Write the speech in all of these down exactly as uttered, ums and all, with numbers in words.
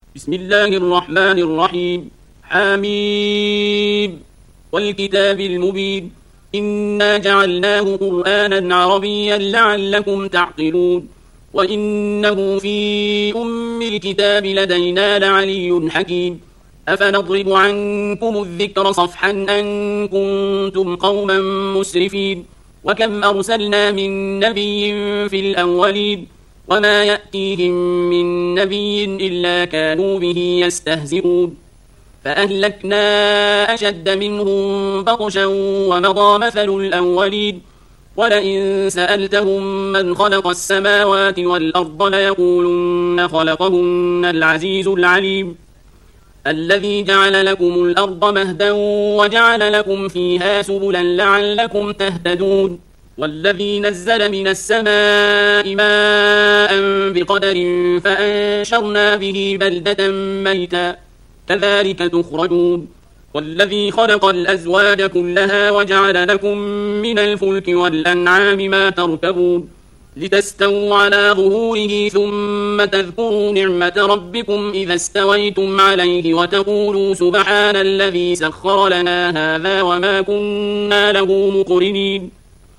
بسم الله الرحمن الرحيم. حميم والكتاب المبين إنا جعلناه قرآنا عربيا لعلكم تعقلون وإنه في أم الكتاب لدينا لعلي حكيم أفنضرب عنكم الذكر صفحا أن كنتم قوما مسرفين وكم أرسلنا من نبي في الأولين وما يأتيهم من نبي إلا كانوا به يستهزئون فأهلكنا أشد منهم بطشا ومضى مثل الأولين ولئن سألتهم من خلق السماوات والأرض ليقولن خلقهن العزيز العليم الذي جعل لكم الأرض مهدا وجعل لكم فيها سبلا لعلكم تهتدون والذي نزل من السماء ماء بقدر فأنشرنا به بلدة ميتا كذلك تخرجون والذي خلق الأزواج كلها وجعل لكم من الفلك والأنعام ما تركبون لتستووا على ظهوره ثم تذكروا نعمة ربكم إذا استويتم عليه وتقولوا سبحان الذي سخر لنا هذا وما كنا له مقرنين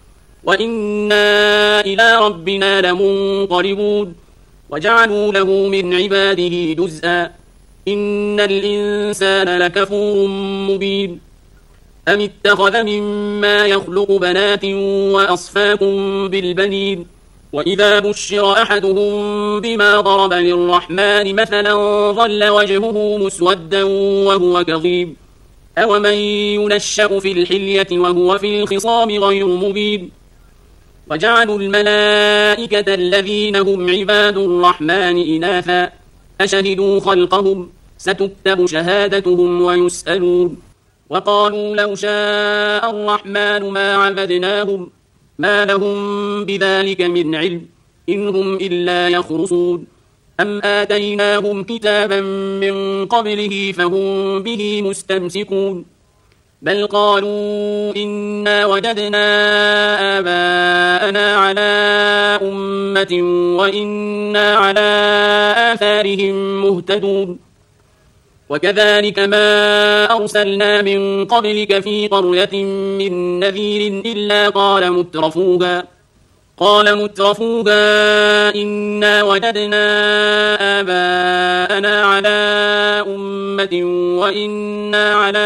وإنا إلى ربنا لمنقلبون وجعلوا له من عباده جزءا إن الإنسان لكفور مبين أم اتخذ مما يخلق بنات وأصفاكم بالبنين وإذا بشر أحدهم بما ضرب للرحمن مثلا ظل وجهه مسودا وهو كظيم أومن ينشأ في الحلية وهو في الخصام غير مبين وجعلوا الملائكة الذين هم عباد الرحمن إناثا أشهدوا خلقهم ستكتب شهادتهم ويسألون وقالوا لو شاء الرحمن ما عبدناهم ما لهم بذلك من علم إن هم إلا يخرصون أم آتيناهم كتابا من قبله فهم به مستمسكون بل قالوا إنا وجدنا آباءنا على أمة وإنا على آثارهم مهتدون وكذلك ما أرسلنا من قبلك في قرية من نذير إلا قال مترفوها قال مترفوها إنا وجدنا آباءنا على أمة وإنا على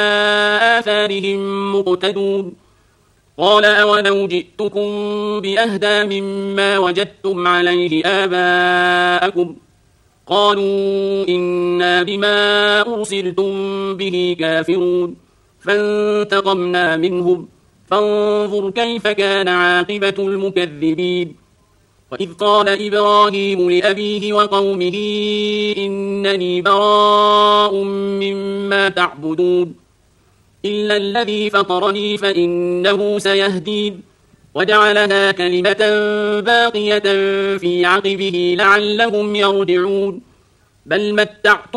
آثارهم مقتدون قال أولو جئتكم بأهدى مما وجدتم عليه آباءكم قالوا إنا بما أرسلتم به كافرون فانتقمنا منهم فانظر كيف كان عاقبة المكذبين وإذ قال إبراهيم لأبيه وقومه إنني براء مما تعبدون إلا الذي فطرني فإنه سيهدين وجعلها كلمة باقية في عقبه لعلهم يرجعون بل متعت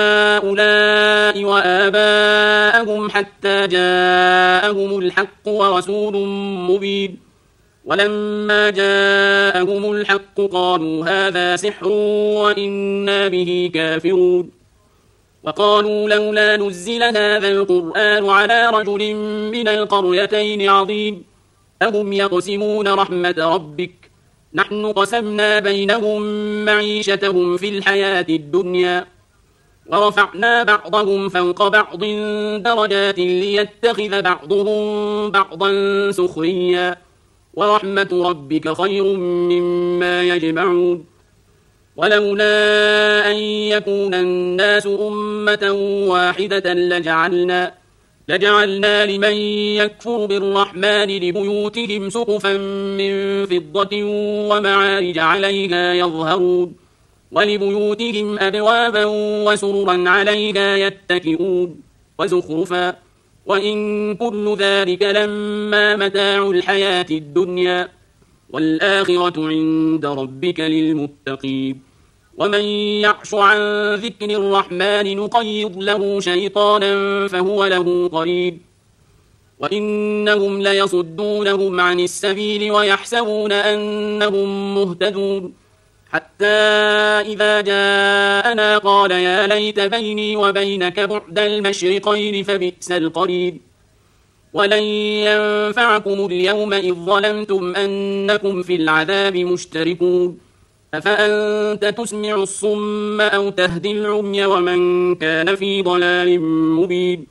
هؤلاء وآباءهم حتى جاءهم الحق ورسول مبين ولما جاءهم الحق قالوا هذا سحر وإنا به كافرون وقالوا لولا نزل هذا القرآن على رجل من القريتين عظيم أهم يقسمون رحمة ربك نحن قسمنا بينهم معيشتهم في الحياة الدنيا ورفعنا بعضهم فوق بعض درجات ليتخذ بعضهم بعضا سخريا ورحمة ربك خير مما يجمعون ولولا أن يكون الناس أمة واحدة لجعلنا لجعلنا لمن يكفر بالرحمن لبيوتهم سقفا من فضة ومعارج عليها يظهرون ولبيوتهم أبوابا وسررا عليها يتكئون وزخرفا وإن كل ذلك لما متاع الحياة الدنيا والآخرة عند ربك للمتقين ومن يعش عن ذكر الرحمن نقيض له شيطانا فهو له قريب وإنهم ليصدونهم عن السبيل ويحسبون أنهم مهتدون حتى إذا جاءنا قال يا ليت بيني وبينك بعد المشرقين فبئس القرين ولن ينفعكم اليوم إذ ظلمتم أنكم في العذاب مشتركون أفأنت تسمع الصم أو تهدي العمي ومن كان في ضلال مبين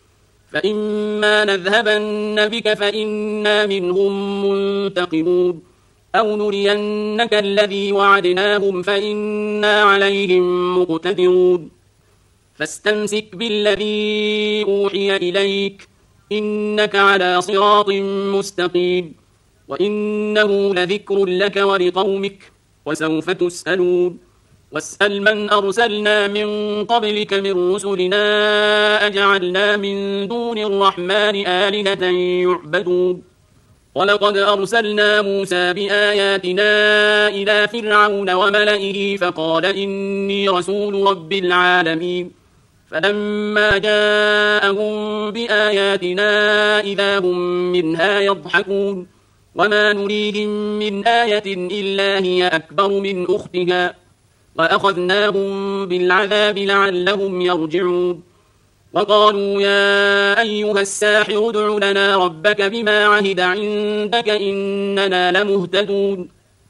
فإما نذهبن بك فإنا منهم منتقمون أو نرينك الذي وعدناهم فإنا عليهم مقتدرون فاستمسك بالذي أوحي إليك إنك على صراط مستقيم وإنه لذكر لك ولقومك وسوف تسألون واسأل من أرسلنا من قبلك من رسلنا أجعلنا من دون الرحمن آلهة يعبدون ولقد أرسلنا موسى بآياتنا إلى فرعون وملئه فقال إني رسول رب العالمين فلما جاءهم بآياتنا إذا هم منها يضحكون وما نريهم من آية إلا هي أكبر من أختها وأخذناهم بالعذاب لعلهم يرجعون وقالوا يا أيها الساحر ادع لنا ربك بما عهد عندك إننا لمهتدون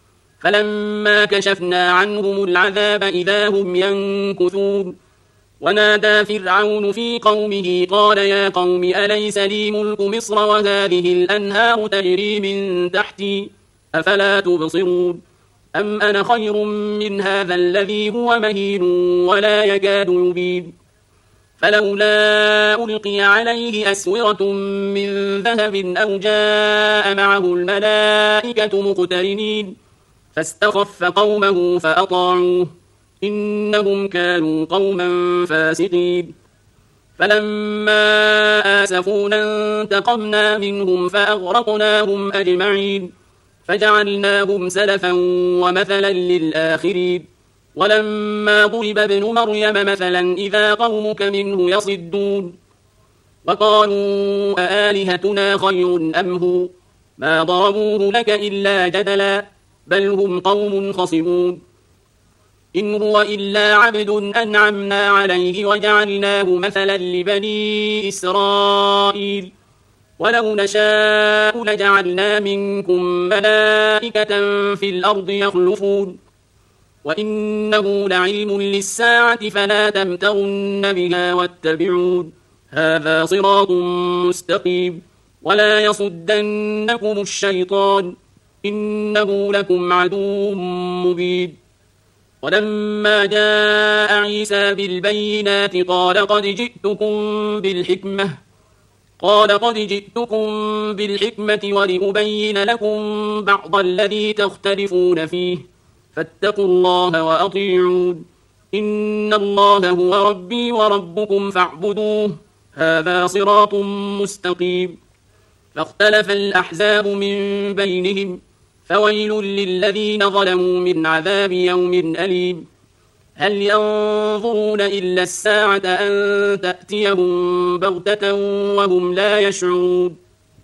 فلما كشفنا عنهم العذاب إذا هم ينكثون ونادى فرعون في قومه قال يا قوم أليس لي ملك مصر وهذه الأنهار تجري من تحتي أفلا تبصرون أم أنا خير من هذا الذي هو مهين ولا يكاد يبين فلولا ألقي عليه أسورة من ذهب أو جاء معه الملائكة مقترنين فاستخف قومه فأطاعوه إنهم كانوا قوما فاسقين فلما آسفونا انتقمنا منهم فأغرقناهم أجمعين فجعلناهم سلفا ومثلا للآخرين ولما ضرب ابن مريم مثلا إذا قومك منه يصدون وقالوا أآلهتنا خير أم هو ما ضربوه لك إلا جدلا بل هم قوم خصمون إن هو إلا عبد أنعمنا عليه وجعلناه مثلا لبني إسرائيل ولو نشاء لجعلنا منكم ملائكة في الأرض يخلفون وإنه لعلم للساعة فلا تمترن بها واتبعون هذا صراط مستقيم ولا يصدنكم الشيطان إنه لكم عدو مبين ولما جاء عيسى بالبينات قال قد جئتكم بالحكمة قال قد جئتكم بالحكمة ولأبين لكم بعض الذي تختلفون فيه فاتقوا الله وأطيعون إن الله هو ربي وربكم فاعبدوه هذا صراط مستقيم فاختلف الأحزاب من بينهم فويل للذين ظلموا من عذاب يوم أليم هل ينظرون إلا الساعة أن تأتيهم بغتة وهم لا يشعرون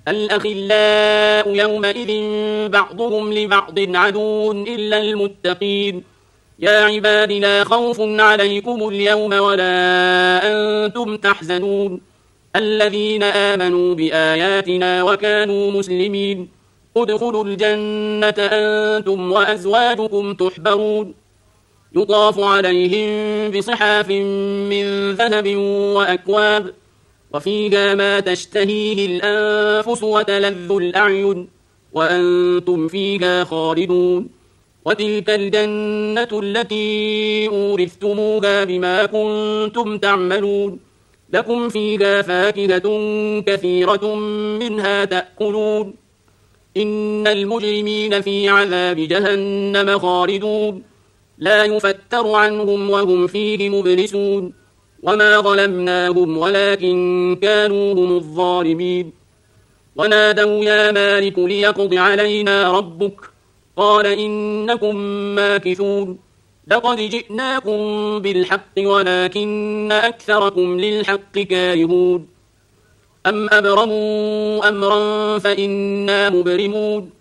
الأخلاء يومئذ بعضهم لبعض عدو إلا المتقين يا عباد لا خوف عليكم اليوم ولا أنتم تحزنون الذين آمنوا بآياتنا وكانوا مسلمين ادخلوا الجنة أنتم وأزواجكم تحبرون يطاف عليهم بصحاف من ذهب وأكواب وفيها ما تشتهيه الأنفس وتلذ الأعين وأنتم فيها خالدون وتلك الجنة التي أورثتموها بما كنتم تعملون لكم فيها فاكهة كثيرة منها تأكلون إن المجرمين في عذاب جهنم خالدون لا يفتر عنهم وهم فيه مبلسون وما ظلمناهم ولكن كانوا هم الظالمين ونادوا يا مالك ليقض علينا ربك قال إنكم ماكثون لقد جئناكم بالحق ولكن أكثركم للحق كارهون أم أبرموا أمرا فإنا مبرمون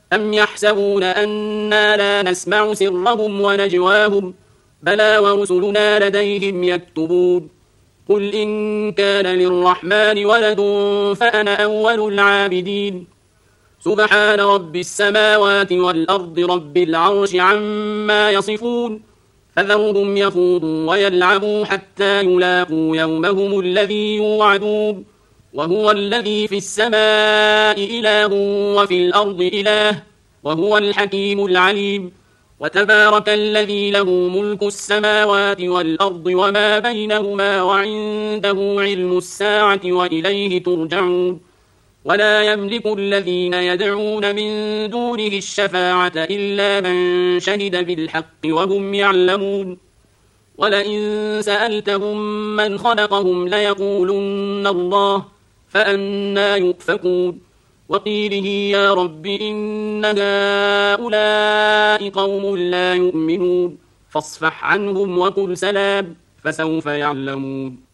أم يحسبون أنا لا نسمع سرهم ونجواهم بلى ورسلنا لديهم يكتبون قل إن كان للرحمن ولد فأنا أول العابدين سبحان رب السماوات والأرض رب العرش عما يصفون فذرهم يخوضوا ويلعبوا حتى يلاقوا يومهم الذي يوعدون وهو الذي في السماء إله وفي الأرض إله وهو الحكيم العليم وتبارك الذي له ملك السماوات والأرض وما بينهما وعنده علم الساعة وإليه ترجعون ولا يملك الذين يدعون من دونه الشفاعة إلا من شهد بالحق وهم يعلمون ولئن سألتهم من خلقهم ليقولن الله فأنى يؤفكون وقيله يا رب إن هؤلاء قوم لا يؤمنون فاصفح عنهم وقل سلام فسوف يعلمون